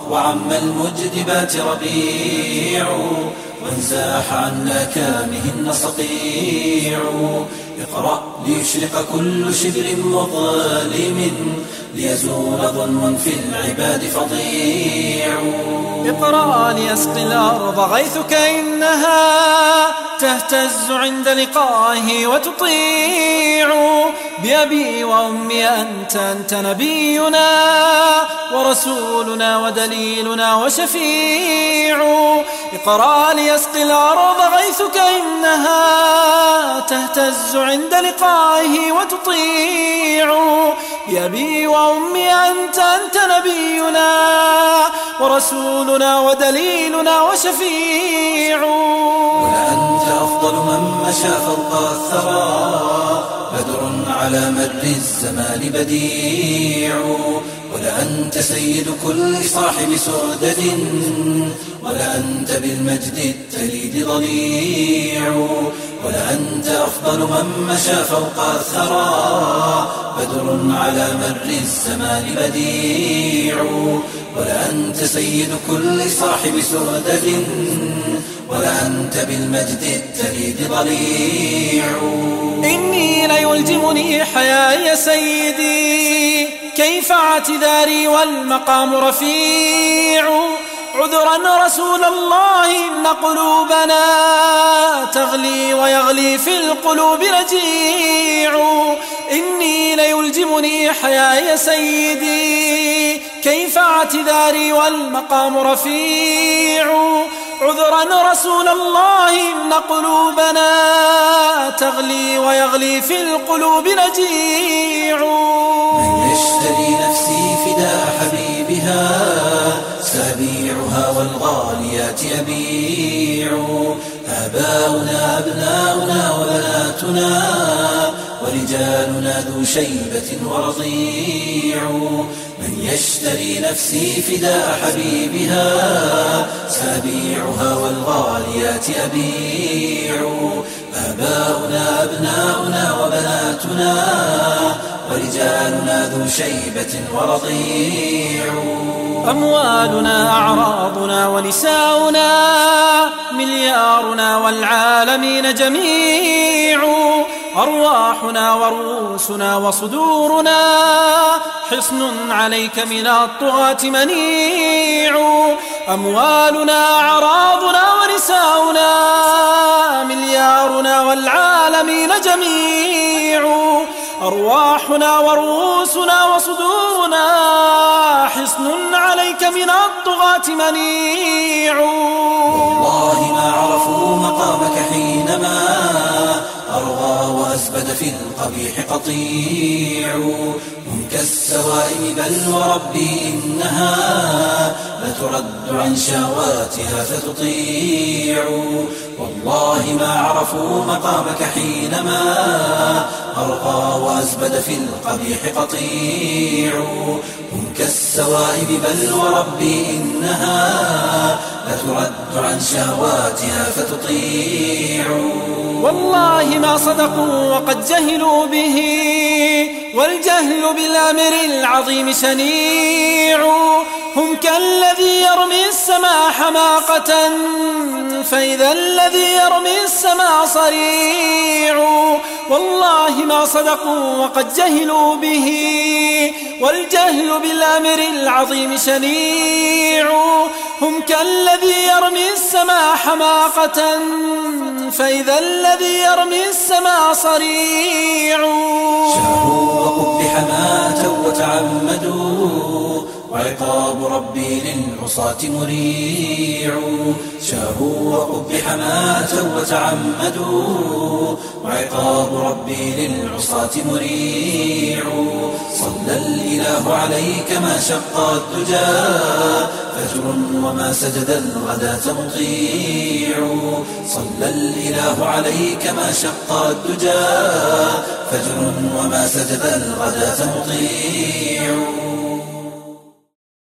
وعم المجدبات ربيع، وانزاح عن أكامهن صقيع. اقرأ ليشرق كل شبر مظلم، ليزول ظلم في العباد فظيع. اقرأ ليسقي الأرض غيثك إنها تهتز عند لقائه وتطيع. بأبي وأمي أنت نبينا ورسولنا ودليلنا وشفيع. اقرأ ليسقي الأرض غيثك إنها تهتز عند لقائه وتطيع. بأبي وأمي أنت نبينا ورسولنا ودليلنا وشفيع. ولأنت أفضل من مشى فوق الثرى، بدر على مر الزمان بديع. ولأنت سيد كل صاحب سؤدد، ولأنت بالمجد التليد ضليع. ولأنت أفضل من مشى فوق الثرى، بدر على مر الزمان بديع. ولأنت سيد كل صاحب سؤدد، ولأنت بالمجد التليد ضليع. إني ليلجمني حياي سيدي، كيف اعتذاري والمقام رفيع. عذرا رسول الله إن قلوبنا تغلي ويغلي في القلوب رجيع. إني ليلجمني حياي سيدي، كيف اعتذاري والمقام رفيع. عذرا رسول الله إن قلوبنا تغلي ويغلي في القلوب رجيع. من يشتري نفسي فداء حبيبها، سأبيعها والغاليات أبيع. آباؤنا أبناؤنا وبناتنا، ورجالنا ذو شيبة ورضيع. من يشتري نفسي فداء حبيبها، سأبيعها والغاليات أبيع. آباؤنا أبناؤنا وبناتنا، ورجالنا ذو شيبة ورضيع. أموالنا أعراضنا ونساؤنا، مليارنا والعالمين جميع. أرواحنا ورؤوسنا وصدورنا، حصن عليك من الطغاة منيع. أموالنا أعراضنا ونساؤنا، مليارنا والعالمين جميع. أرواحنا ورؤوسنا وصدورنا، حصن عليك من الطغاة منيع. والله ما عرفوا مقامك حينما أرغى وأزبد في القبيح قطيع. هم كالسوائم بل وربي إنها لترد عن شهواتها فتطيع. والله ما عرفوا مقامك حينما أرغى وأزبد في القبيح قطيع. هم كالسوائب بل وربي إنها لترد عن شهواتها فتطيع. والله ما صدقوا وقد جهلوا به، والجهل بالأمر العظيم شنيع. هم كالذي يرمي السماء حماقة، فإذا الذي يرمي السماء صريع. والله ما صدقوا وقد جهلوا به، والجهل بالأمر العظيم شنيع. هم كالذي يرمي السماء حماقة، فإذا الذي يرمي السماء صريع. شهروا وقبح ما أتوا وتعمدوا، وعقاب ربي للعصاة مريع. شهروا وقبح ما أتوا وتعمدوا، وعقاب ربي للعصاة مريع. صلى الإله عليك ما شق الدجى، فجر وما سجد الغداة مطيع. صلى الإله عليك ما شق الدجى، فجر وما سجد الغداة مطيع.